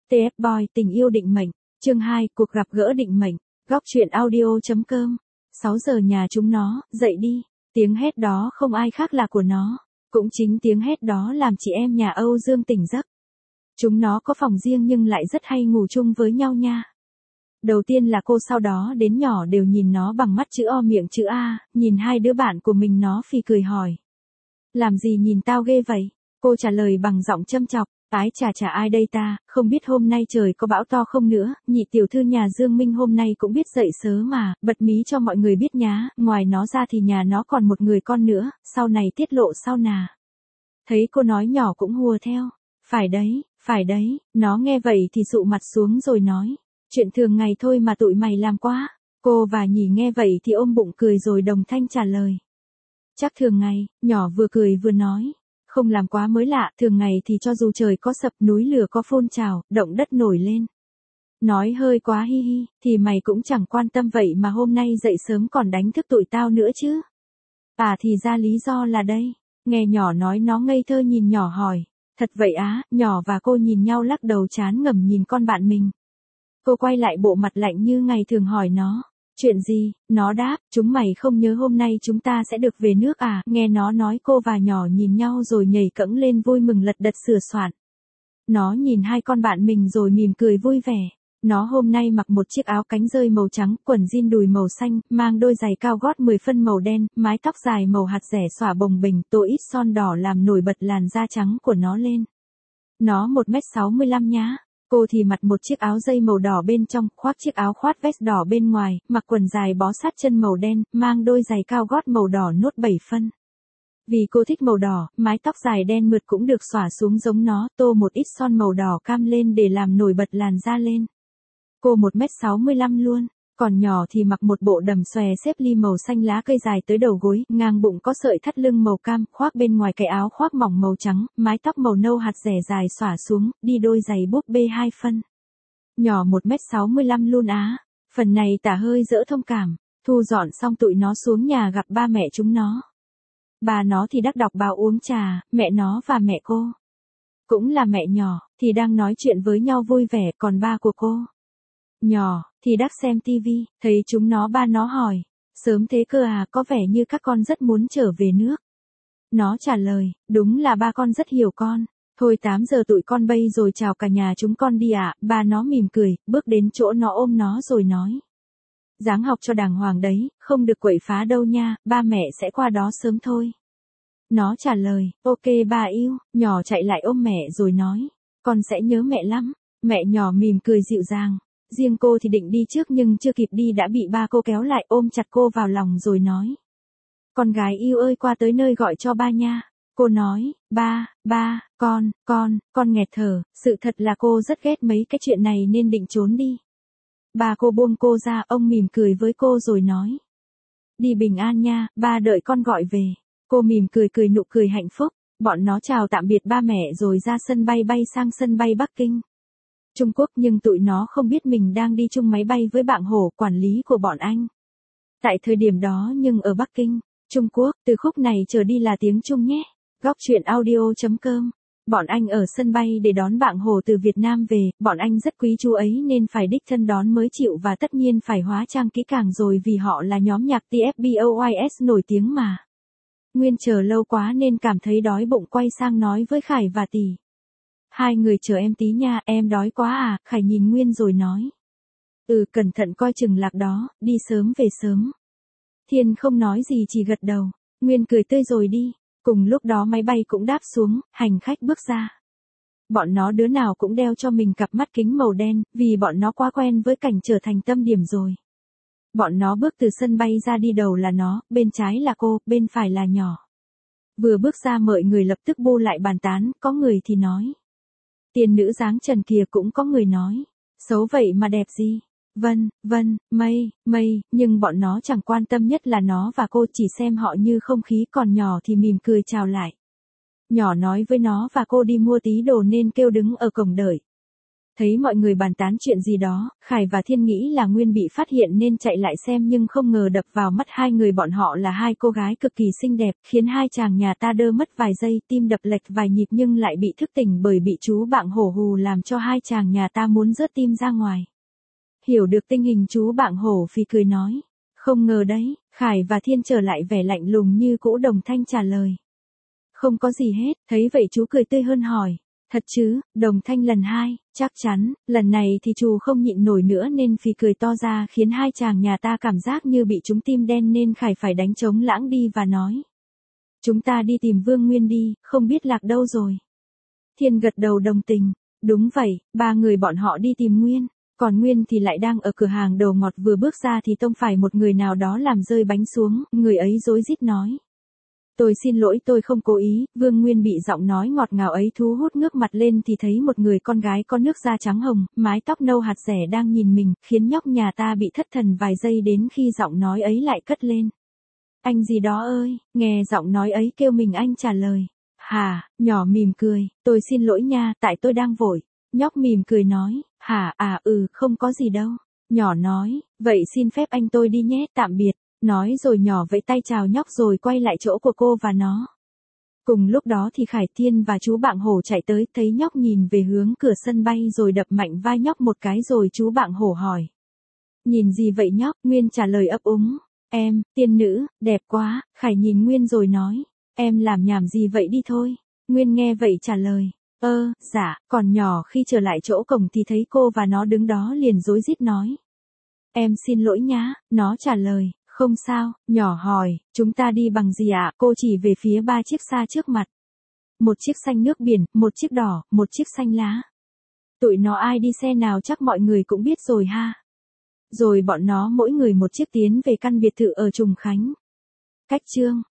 TF Boy tình yêu định mệnh, chương 2, cuộc gặp gỡ định mệnh, góc truyện audio.com. 6 giờ nhà chúng nó, dậy đi, tiếng hét đó không ai khác là của nó, cũng chính tiếng hét đó làm chị em nhà Âu Dương tỉnh giấc. Chúng nó có phòng riêng nhưng lại rất hay ngủ chung với nhau nha. Đầu tiên là cô, sau đó đến nhỏ đều nhìn nó bằng mắt chữ O miệng chữ A, nhìn hai đứa bạn của mình nó phì cười hỏi. Làm gì nhìn tao ghê vậy? Cô trả lời bằng giọng châm chọc, ái chà ai đây ta, không biết hôm nay trời có bão to không nữa, nhị tiểu thư nhà Dương Minh hôm nay cũng biết dậy sớm mà, bật mí cho mọi người biết nhá, ngoài nó ra thì nhà nó còn một người con nữa, sau này tiết lộ sau nà. Thấy cô nói nhỏ cũng hùa theo, phải đấy, nó nghe vậy thì sụ mặt xuống rồi nói, chuyện thường ngày thôi mà tụi mày làm quá. Cô và Nhỉ nghe vậy thì ôm bụng cười rồi đồng thanh trả lời. Chắc thường ngày, nhỏ vừa cười vừa nói. Không làm quá mới lạ, thường ngày thì cho dù trời có sập, núi lửa có phun trào, động đất nổi lên. Nói hơi quá hi hi, thì mày cũng chẳng quan tâm vậy mà hôm nay dậy sớm còn đánh thức tụi tao nữa chứ. À thì ra lý do là đây. Nghe nhỏ nói nó ngây thơ nhìn nhỏ hỏi. Thật vậy á, nhỏ và cô nhìn nhau lắc đầu chán ngẩm nhìn con bạn mình. Cô quay lại bộ mặt lạnh như ngày thường hỏi nó. Chuyện gì? Nó đáp, chúng mày không nhớ hôm nay chúng ta sẽ được về nước à? Nghe nó nói cô và nhỏ nhìn nhau rồi nhảy cẫng lên vui mừng lật đật sửa soạn. Nó nhìn hai con bạn mình rồi mỉm cười vui vẻ. Nó hôm nay mặc một chiếc áo cánh rơi màu trắng, quần jean đùi màu xanh, mang đôi giày cao gót 10 phân màu đen, mái tóc dài màu hạt dẻ xõa bồng bềnh, tô ít son đỏ làm nổi bật làn da trắng của nó lên. Nó 1m65 nhá. Cô thì mặc một chiếc áo dây màu đỏ bên trong, khoác chiếc áo khoác vest đỏ bên ngoài, mặc quần dài bó sát chân màu đen, mang đôi giày cao gót màu đỏ nốt 7 phân. Vì cô thích màu đỏ, mái tóc dài đen mượt cũng được xõa xuống giống nó, tô một ít son màu đỏ cam lên để làm nổi bật làn da lên. Cô 1m65 luôn, còn nhỏ thì mặc một bộ đầm xòe xếp ly màu xanh lá cây dài tới đầu gối, ngang bụng có sợi thắt lưng màu cam, khoác bên ngoài cái áo khoác mỏng màu trắng, mái tóc màu nâu hạt dẻ dài xõa xuống, đi đôi giày búp bê 2 phân. Nhỏ 1m65 luôn á, phần này tả hơi dỡ thông cảm, thu dọn xong tụi nó xuống nhà gặp ba mẹ chúng nó. Bà nó thì đắc đọc báo uống trà, mẹ nó và mẹ cô, cũng là mẹ nhỏ, thì đang nói chuyện với nhau vui vẻ, còn ba của cô nhỏ thì đắc xem tivi, thấy chúng nó ba nó hỏi, sớm thế cơ à, có vẻ như các con rất muốn trở về nước. Nó trả lời, đúng là ba con rất hiểu con, thôi 8 giờ tụi con bay rồi chào cả nhà chúng con đi ạ. Ba nó mỉm cười, bước đến chỗ nó ôm nó rồi nói. Dáng học cho đàng hoàng đấy, không được quậy phá đâu nha, ba mẹ sẽ qua đó sớm thôi. Nó trả lời, ok ba yêu, nhỏ chạy lại ôm mẹ rồi nói, con sẽ nhớ mẹ lắm. Mẹ nhỏ mỉm cười dịu dàng. Riêng cô thì định đi trước nhưng chưa kịp đi đã bị ba cô kéo lại ôm chặt cô vào lòng rồi nói. Con gái yêu ơi qua tới nơi gọi cho ba nha. Cô nói, ba, con nghẹt thở, sự thật là cô rất ghét mấy cái chuyện này nên định trốn đi. Ba cô buông cô ra, ông mỉm cười với cô rồi nói. Đi bình an nha, ba đợi con gọi về. Cô mỉm cười nụ cười hạnh phúc, bọn nó chào tạm biệt ba mẹ rồi ra sân bay bay sang sân bay Bắc Kinh, Trung Quốc, nhưng tụi nó không biết mình đang đi chung máy bay với bạn Hổ, quản lý của bọn anh. Tại thời điểm đó nhưng ở Bắc Kinh, Trung Quốc, từ khúc này trở đi là tiếng Trung nhé. Góc truyện audio.com. Bọn anh ở sân bay để đón bạn Hổ từ Việt Nam về, bọn anh rất quý chú ấy nên phải đích thân đón mới chịu và tất nhiên phải hóa trang kỹ càng rồi vì họ là nhóm nhạc TFBOYS nổi tiếng mà. Nguyên chờ lâu quá nên cảm thấy đói bụng quay sang nói với Khải và Tỷ. Hai người chờ em tí nha, em đói quá à, Khải nhìn Nguyên rồi nói. Cẩn thận coi chừng lạc đó, đi sớm về sớm. Thiên không nói gì chỉ gật đầu, Nguyên cười tươi rồi đi. Cùng lúc đó máy bay cũng đáp xuống, hành khách bước ra. Bọn nó đứa nào cũng đeo cho mình cặp mắt kính màu đen, vì bọn nó quá quen với cảnh trở thành tâm điểm rồi. Bọn nó bước từ sân bay ra, đi đầu là nó, bên trái là cô, bên phải là nhỏ. Vừa bước ra mọi người lập tức bu lại bàn tán, có người thì nói. Tiên nữ dáng trần kìa, cũng có người nói. Xấu vậy mà đẹp gì? Vân, mây, nhưng bọn nó chẳng quan tâm, nhất là nó và cô chỉ xem họ như không khí, còn nhỏ thì mỉm cười chào lại. Nhỏ nói với nó và cô đi mua tí đồ nên kêu đứng ở cổng đợi. Thấy mọi người bàn tán chuyện gì đó, Khải và Thiên nghĩ là Nguyên bị phát hiện nên chạy lại xem nhưng không ngờ đập vào mắt hai người bọn họ là hai cô gái cực kỳ xinh đẹp, khiến hai chàng nhà ta đơ mất vài giây, tim đập lệch vài nhịp nhưng lại bị thức tỉnh bởi bị chú bạn hổ hù làm cho hai chàng nhà ta muốn rớt tim ra ngoài. Hiểu được tình hình chú bạn hổ phì cười nói. Không ngờ đấy, Khải và Thiên trở lại vẻ lạnh lùng như cũ. Đồng Thanh trả lời. Không có gì hết, thấy vậy chú cười tươi hơn hỏi. Thật chứ, Đồng Thanh lần hai, chắc chắn, lần này thì chú không nhịn nổi nữa nên phì cười to ra khiến hai chàng nhà ta cảm giác như bị trúng tim đen nên Khải phải đánh trống lãng đi và nói. Chúng ta đi tìm Vương Nguyên đi, không biết lạc đâu rồi. Thiên gật đầu đồng tình. Đúng vậy, ba người bọn họ đi tìm Nguyên. Còn Nguyên thì lại đang ở cửa hàng đồ ngọt, vừa bước ra thì tông phải một người nào đó làm rơi bánh xuống, người ấy rối rít nói. Tôi xin lỗi, tôi không cố ý. Vương Nguyên bị giọng nói ngọt ngào ấy thu hút, ngước mặt lên thì thấy một người con gái có nước da trắng hồng, mái tóc nâu hạt rẻ đang nhìn mình, khiến nhóc nhà ta bị thất thần vài giây đến khi giọng nói ấy lại cất lên. Anh gì đó ơi, nghe giọng nói ấy kêu mình anh trả lời. Hả, nhỏ mỉm cười, tôi xin lỗi nha, tại tôi đang vội. Nhóc mỉm cười nói, hả, không có gì đâu. Nhỏ nói, vậy xin phép anh tôi đi nhé, tạm biệt. Nói rồi nhỏ vẫy tay chào nhóc rồi quay lại chỗ của cô và nó. Cùng lúc đó thì Khải, Thiên và chú bạn hổ chạy tới, thấy nhóc nhìn về hướng cửa sân bay rồi đập mạnh vai nhóc một cái rồi chú bạn hổ hỏi. Nhìn gì vậy nhóc? Nguyên trả lời ấp úng. Em, tiên nữ, đẹp quá. Khải nhìn Nguyên rồi nói. Em làm nhảm gì vậy, đi thôi. Nguyên nghe vậy trả lời. Dạ. Còn nhỏ khi trở lại chỗ cổng thì thấy cô và nó đứng đó liền rối rít nói. Em xin lỗi nhá. Nó trả lời. Không sao. Nhỏ hỏi, chúng ta đi bằng gì ạ? Cô chỉ về phía ba chiếc xa trước mặt. Một chiếc xanh nước biển, một chiếc đỏ, một chiếc xanh lá. Tụi nó ai đi xe nào chắc mọi người cũng biết rồi ha. Rồi bọn nó mỗi người một chiếc tiến về căn biệt thự ở Trùng Khánh. Cách chương